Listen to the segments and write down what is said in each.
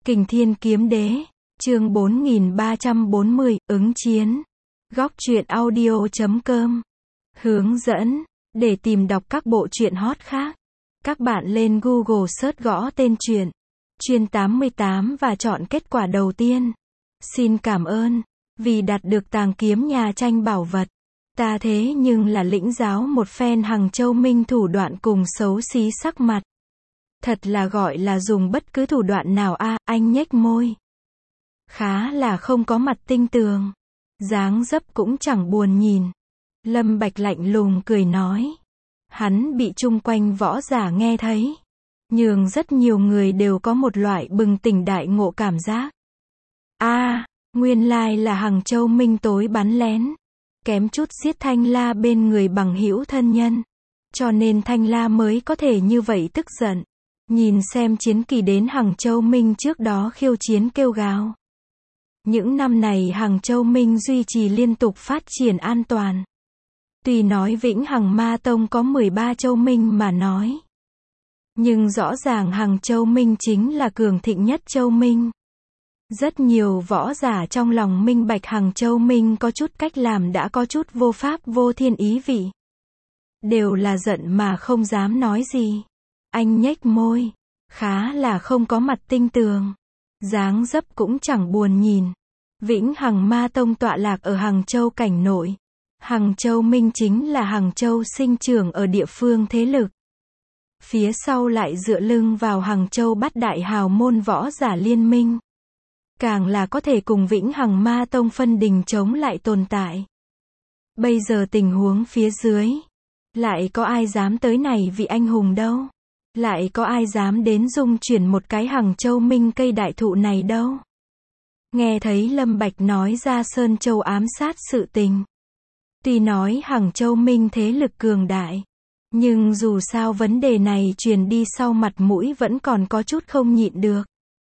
Kình Thiên Kiếm Đế, chương 4340, ứng chiến. Góc truyện audio.com. Hướng dẫn, để tìm đọc các bộ truyện hot khác, các bạn lên Google search gõ tên truyện Chuyên 88 và chọn kết quả đầu tiên. Xin cảm ơn, vì đạt được tàng kiếm nhà tranh bảo vật. Ta thế nhưng là lĩnh giáo một phen Hằng Châu Minh thủ đoạn cùng xấu xí sắc mặt. Thật là gọi là dùng bất cứ thủ đoạn nào a, anh nhếch môi. Khá là không có mặt tinh tường. Dáng dấp cũng chẳng buồn nhìn. Lâm Bạch lạnh lùng cười nói. Hắn bị chung quanh võ giả nghe thấy. Nhưng rất nhiều người đều có một loại bừng tỉnh đại ngộ cảm giác. Nguyên lai là Hằng Châu Minh tối bắn lén. Kém chút giết Thanh La bên người bằng hữu thân nhân. Cho nên Thanh La mới có thể như vậy tức giận. Nhìn xem chiến kỳ đến Hằng Châu Minh trước đó khiêu chiến kêu gào. Những năm này Hằng Châu Minh duy trì liên tục phát triển an toàn. Tuy nói Vĩnh Hằng Ma Tông có 13 châu minh mà nói. Nhưng rõ ràng Hằng Châu Minh chính là cường thịnh nhất châu minh. Rất nhiều võ giả trong lòng minh bạch Hằng Châu Minh có chút cách làm đã có chút vô pháp vô thiên ý vị. Đều là giận mà không dám nói gì. Anh nhếch môi, khá là không có mặt tinh tường. Dáng dấp cũng chẳng buồn nhìn. Vĩnh Hằng Ma Tông tọa lạc ở Hằng Châu cảnh nội. Hằng Châu Minh chính là Hằng Châu sinh trưởng ở địa phương thế lực. Phía sau lại dựa lưng vào Hằng Châu bát đại hào môn võ giả liên minh. Càng là có thể cùng Vĩnh Hằng Ma Tông phân đình chống lại tồn tại. Bây giờ tình huống phía dưới, lại có ai dám tới này vị anh hùng đâu. Lại có ai dám đến dung chuyển một cái Hằng Châu Minh cây đại thụ này đâu. Nghe thấy Lâm Bạch nói ra Sơn Châu ám sát sự tình. Tuy nói Hằng Châu Minh thế lực cường đại. Nhưng dù sao vấn đề này truyền đi sau mặt mũi vẫn còn có chút không nhịn được.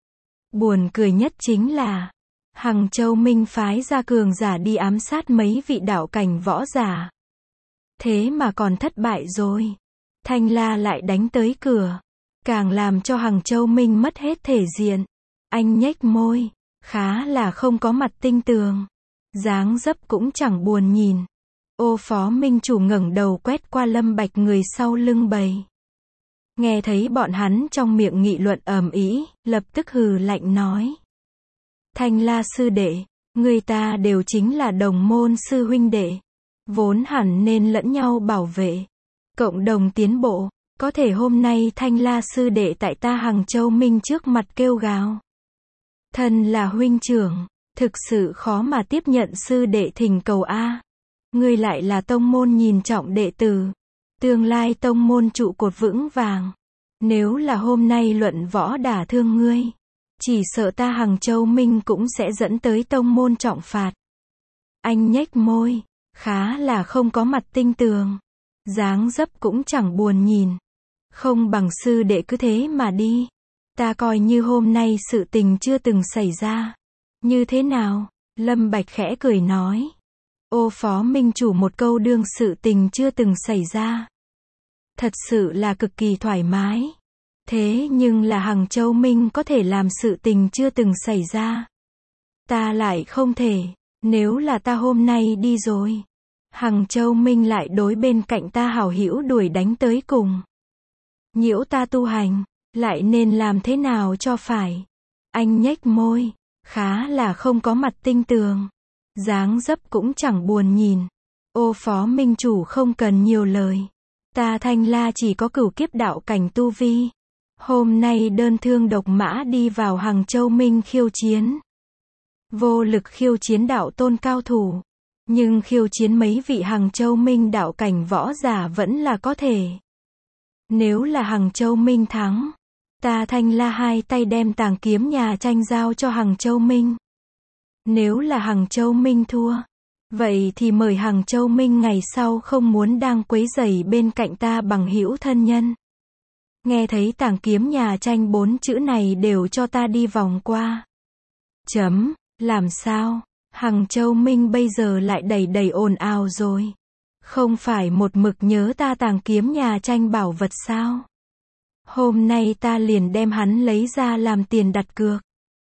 Buồn cười nhất chính là Hằng Châu Minh phái ra cường giả đi ám sát mấy vị đạo cảnh võ giả. Thế mà còn thất bại rồi. Thanh La lại đánh tới cửa. Càng làm cho Hằng Châu Minh mất hết thể diện. Anh nhếch môi. Khá là không có mặt tinh tường. Dáng dấp cũng chẳng buồn nhìn. Ô Phó Minh Chủ ngẩng đầu quét qua Lâm Bạch người sau lưng bầy. Nghe thấy bọn hắn trong miệng nghị luận ầm ĩ, lập tức hừ lạnh nói. Thanh La sư đệ, người ta đều chính là đồng môn sư huynh đệ. Vốn hẳn nên lẫn nhau bảo vệ. Cộng đồng tiến bộ. Có thể hôm nay Thanh La sư đệ tại ta Hằng Châu Minh trước mặt kêu gào. Thân là huynh trưởng, thực sự khó mà tiếp nhận sư đệ thỉnh cầu a. Ngươi lại là tông môn nhìn trọng đệ tử. Tương lai tông môn trụ cột vững vàng. Nếu là hôm nay luận võ đả thương ngươi, chỉ sợ ta Hằng Châu Minh cũng sẽ dẫn tới tông môn trọng phạt. Anh nhếch môi, khá là không có mặt tinh tường. Dáng dấp cũng chẳng buồn nhìn. Không bằng sư đệ cứ thế mà đi. Ta coi như hôm nay sự tình chưa từng xảy ra. Như thế nào? Lâm Bạch khẽ cười nói. Ô Phó Minh Chủ một câu đương sự tình chưa từng xảy ra. Thật sự là cực kỳ thoải mái. Thế nhưng là Hằng Châu Minh có thể làm sự tình chưa từng xảy ra. Ta lại không thể. Nếu là ta hôm nay đi rồi, Hằng Châu Minh lại đối bên cạnh ta hảo hữu đuổi đánh tới cùng. Nhiễu ta tu hành, lại nên làm thế nào cho phải. Anh nhếch môi, khá là không có mặt tinh tường. Dáng dấp cũng chẳng buồn nhìn. Ô Phó Minh Chủ không cần nhiều lời. Ta Thanh La chỉ có cửu kiếp đạo cảnh tu vi. Hôm nay đơn thương độc mã đi vào Hằng Châu Minh khiêu chiến. Vô lực khiêu chiến đạo tôn cao thủ. Nhưng khiêu chiến mấy vị Hằng Châu Minh đạo cảnh võ giả vẫn là có thể. Nếu là Hằng Châu Minh thắng, ta Thanh La hai tay đem tàng kiếm nhà tranh giao cho Hằng Châu Minh. Nếu là Hằng Châu Minh thua, vậy thì mời Hằng Châu Minh ngày sau không muốn đang quấy rầy bên cạnh ta bằng hữu thân nhân. Nghe thấy tàng kiếm nhà tranh 4 chữ này đều cho ta đi vòng qua. Làm sao? Hằng Châu Minh bây giờ lại đầy ồn ào rồi. Không phải một mực nhớ ta tàng kiếm nhà tranh bảo vật sao? Hôm nay ta liền đem hắn lấy ra làm tiền đặt cược.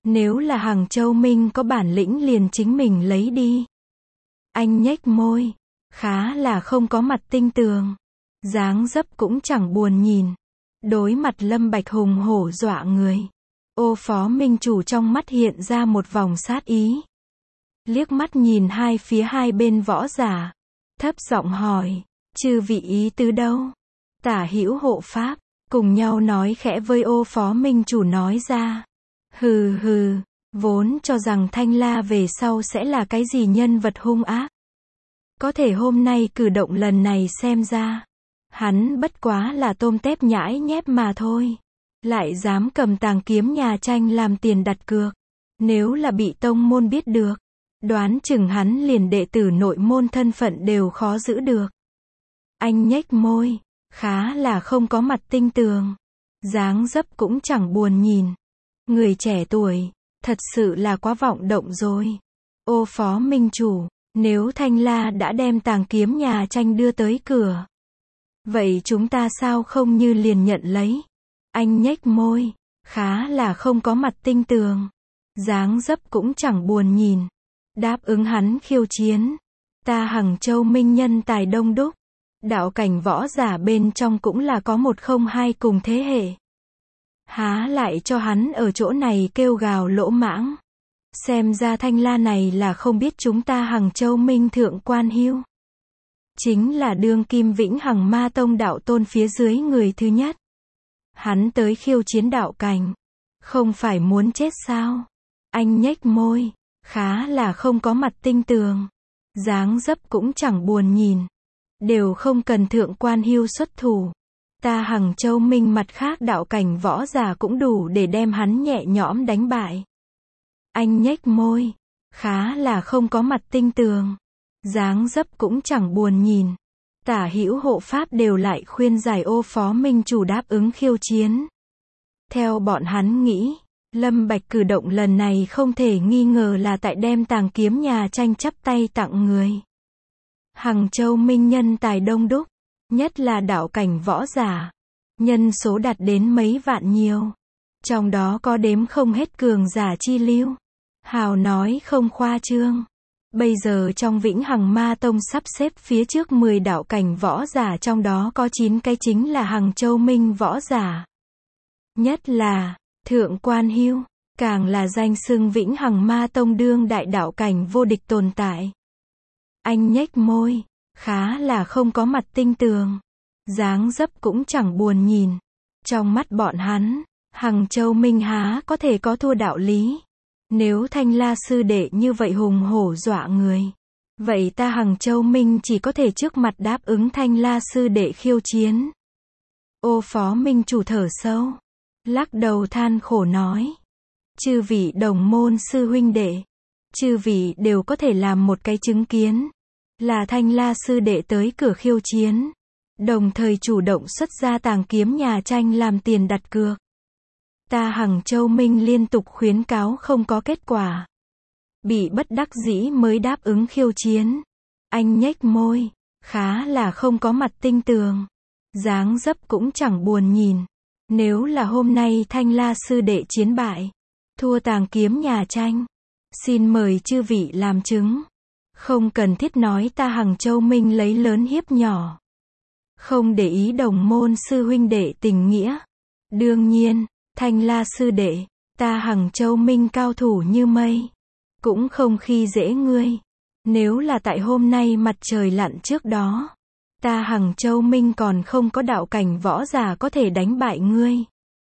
Nếu là Hằng Châu Minh có bản lĩnh liền chính mình lấy đi. Anh nhếch môi, khá là không có mặt tinh tường. Dáng dấp cũng chẳng buồn nhìn. Đối mặt Lâm Bạch hùng hổ dọa người. Ô Phó Minh Chủ trong mắt hiện ra một vòng sát ý. Liếc mắt nhìn phía hai bên võ giả. Thấp giọng hỏi, chư vị ý tứ đâu? Tả hữu hộ pháp, cùng nhau nói khẽ với Ô Phó Minh Chủ nói ra. Hừ hừ, vốn cho rằng Thanh La về sau sẽ là cái gì nhân vật hung ác. Có thể hôm nay cử động lần này xem ra, hắn bất quá là tôm tép nhãi nhép mà thôi. Lại dám cầm tàng kiếm nhà tranh làm tiền đặt cược. Nếu là bị tông môn biết được, đoán chừng hắn liền đệ tử nội môn thân phận đều khó giữ được. Anh nhếch môi, khá là không có mặt tinh tường. Dáng dấp cũng chẳng buồn nhìn. Người trẻ tuổi, thật sự là quá vọng động rồi. Ô Phó Minh Chủ, nếu Thanh La đã đem tàng kiếm nhà tranh đưa tới cửa, vậy chúng ta sao không như liền nhận lấy? Anh nhếch môi, khá là không có mặt tinh tường. Dáng dấp cũng chẳng buồn nhìn. Đáp ứng hắn khiêu chiến. Ta Hằng Châu Minh nhân tài đông đúc. Đạo cảnh võ giả bên trong cũng là có một không hai cùng thế hệ. Há lại cho hắn ở chỗ này kêu gào lỗ mãng. Xem ra Thanh La này là không biết chúng ta Hằng Châu Minh thượng quan hưu. Chính là đương kim Vĩnh Hằng Ma Tông đạo tôn phía dưới người thứ nhất. Hắn tới khiêu chiến đạo cảnh. Không phải muốn chết sao? Anh nhếch môi, khá là không có mặt tinh tường. Dáng dấp cũng chẳng buồn nhìn. Đều không cần thượng quan hưu xuất thủ. Ta Hằng Châu Minh mặt khác đạo cảnh võ giả cũng đủ để đem hắn nhẹ nhõm đánh bại. Anh nhếch môi, khá là không có mặt tinh tường. Dáng dấp cũng chẳng buồn nhìn. Tả hữu hộ pháp đều lại khuyên giải Ô Phó Minh Chủ đáp ứng khiêu chiến. Theo bọn hắn nghĩ, Lâm Bạch cử động lần này không thể nghi ngờ là tại đem tàng kiếm nhà tranh chắp tay tặng người. Hằng Châu Minh nhân tài đông đúc, nhất là đạo cảnh võ giả, nhân số đạt đến mấy vạn nhiều. Trong đó có đếm không hết cường giả chi lưu. Hào nói không khoa trương. Bây giờ trong Vĩnh Hằng Ma Tông sắp xếp phía trước 10 đạo cảnh võ giả, trong đó có 9 cái chính là Hằng Châu Minh võ giả. Nhất là thượng quan hưu, càng là danh xưng Vĩnh Hằng Ma Tông đương đại đạo cảnh vô địch tồn tại. Anh nhếch môi, khá là không có mặt tinh tường. Dáng dấp cũng chẳng buồn nhìn. Trong mắt bọn hắn, Hằng Châu Minh há có thể có thua đạo lý. Nếu Thanh La sư đệ như vậy hùng hổ dọa người, vậy ta Hằng Châu Minh chỉ có thể trước mặt đáp ứng Thanh La sư đệ khiêu chiến. Ô Phó Minh Chủ thở sâu, lắc đầu than khổ nói. Chư vị đồng môn sư huynh đệ, chư vị đều có thể làm một cái chứng kiến. Là Thanh La sư đệ tới cửa khiêu chiến. Đồng thời chủ động xuất ra tàng kiếm nhà tranh làm tiền đặt cược. Ta Hằng Châu Minh liên tục khuyến cáo không có kết quả. Bị bất đắc dĩ mới đáp ứng khiêu chiến. Anh nhếch môi, khá là không có mặt tinh tường. Dáng dấp cũng chẳng buồn nhìn. Nếu là hôm nay Thanh La sư đệ chiến bại, thua tàng kiếm nhà tranh, xin mời chư vị làm chứng. Không cần thiết nói ta Hằng Châu Minh lấy lớn hiếp nhỏ. Không để ý đồng môn sư huynh đệ tình nghĩa. Đương nhiên, Thanh La sư đệ, ta Hằng Châu Minh cao thủ như mây, cũng không khi dễ ngươi. Nếu là tại hôm nay mặt trời lặn trước đó, ta Hằng Châu Minh còn không có đạo cảnh võ giả có thể đánh bại ngươi.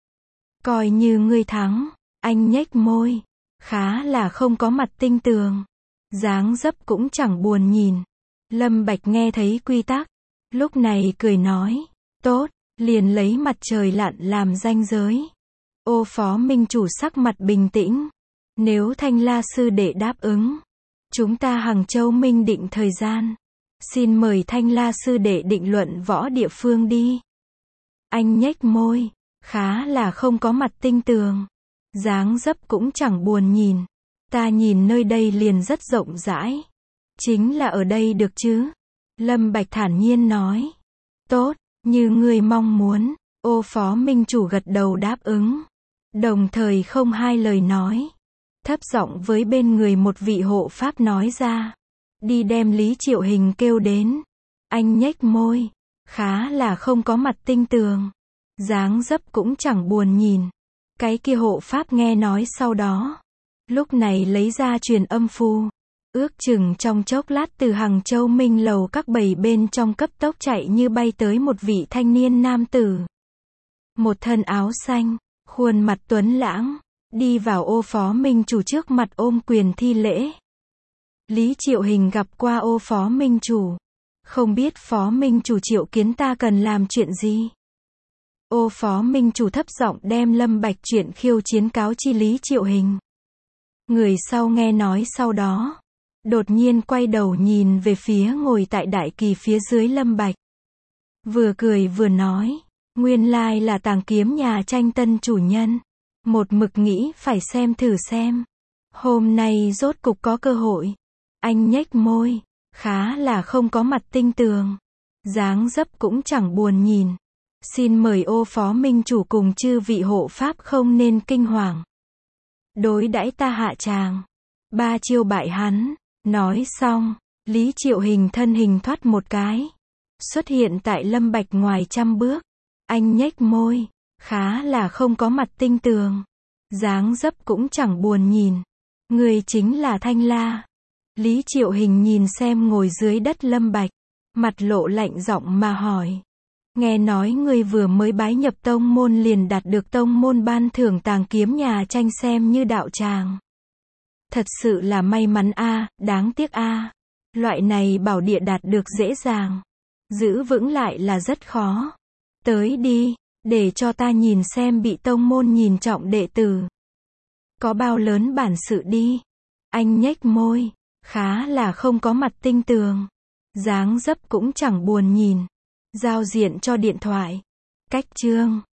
Coi như ngươi thắng. Anh nhếch môi, khá là không có mặt tinh tường. Dáng dấp cũng chẳng buồn nhìn. Lâm Bạch nghe thấy quy tắc, lúc này cười nói, tốt, liền lấy mặt trời lặn làm ranh giới. Ô Phó Minh Chủ sắc mặt bình tĩnh. Nếu Thanh La sư đệ đáp ứng, chúng ta Hằng Châu Minh định thời gian. Xin mời Thanh La sư đệ định luận võ địa phương đi. Anh nhếch môi, khá là không có mặt tinh tường. Dáng dấp cũng chẳng buồn nhìn. Ta nhìn nơi đây liền rất rộng rãi. Chính là ở đây được chứ? Lâm Bạch thản nhiên nói. Tốt, như ngươi mong muốn. Ô Phó Minh Chủ gật đầu đáp ứng. Đồng thời không hai lời nói. thấp giọng với bên người một vị hộ pháp nói ra. Đi đem Lý Triệu Hình kêu đến. Anh nhếch môi. Khá là không có mặt tinh tường. Dáng dấp cũng chẳng buồn nhìn. Cái kia hộ pháp nghe nói sau đó. Lúc này lấy ra truyền âm phù. Ước chừng trong chốc lát từ Hàng Châu Minh lầu các bầy bên trong cấp tốc chạy như bay tới một vị thanh niên nam tử. Một thân áo xanh, khuôn mặt tuấn lãng, đi vào ô phó minh chủ trước mặt ôm quyền thi lễ. Lý Triệu Hình gặp qua ô phó minh chủ. Không biết phó minh chủ triệu kiến ta cần làm chuyện gì? Ô phó minh chủ thấp giọng đem Lâm Bạch chuyện khiêu chiến cáo chi Lý Triệu Hình. Người sau nghe nói sau đó. Đột nhiên quay đầu nhìn về phía ngồi tại đại kỳ phía dưới Lâm Bạch. Vừa cười vừa nói. Nguyên lai là Tàng Kiếm nhà tranh tân chủ nhân. Một mực nghĩ phải xem thử xem. Hôm nay rốt cục có cơ hội. Anh nhếch môi. Khá là không có mặt tinh tường. Dáng dấp cũng chẳng buồn nhìn. Xin mời ô phó minh chủ cùng chư vị hộ pháp không nên kinh hoàng. Đối đãi ta hạ tràng. 3 chiêu bại hắn. Nói xong, Lý Triệu Hình thân hình thoát một cái. Xuất hiện tại Lâm Bạch ngoài 100 bước. Anh nhếch môi. Khá là không có mặt tinh tường. Dáng dấp cũng chẳng buồn nhìn. Người chính là Thanh La. Lý Triệu Hình nhìn xem ngồi dưới đất Lâm Bạch. Mặt lộ lạnh giọng mà hỏi. Nghe nói ngươi vừa mới bái nhập tông môn liền đạt được tông môn ban thưởng Tàng Kiếm nhà tranh xem như đạo tràng. Thật sự là may mắn a, đáng tiếc a. Loại này bảo địa đạt được dễ dàng. Giữ vững lại là rất khó. Tới đi, để cho ta nhìn xem bị tông môn nhìn trọng đệ tử. Có bao lớn bản sự đi. Anh nhếch môi. Khá là không có mặt tinh tường. Dáng dấp cũng chẳng buồn nhìn. Giao diện cho điện thoại. Cách chương.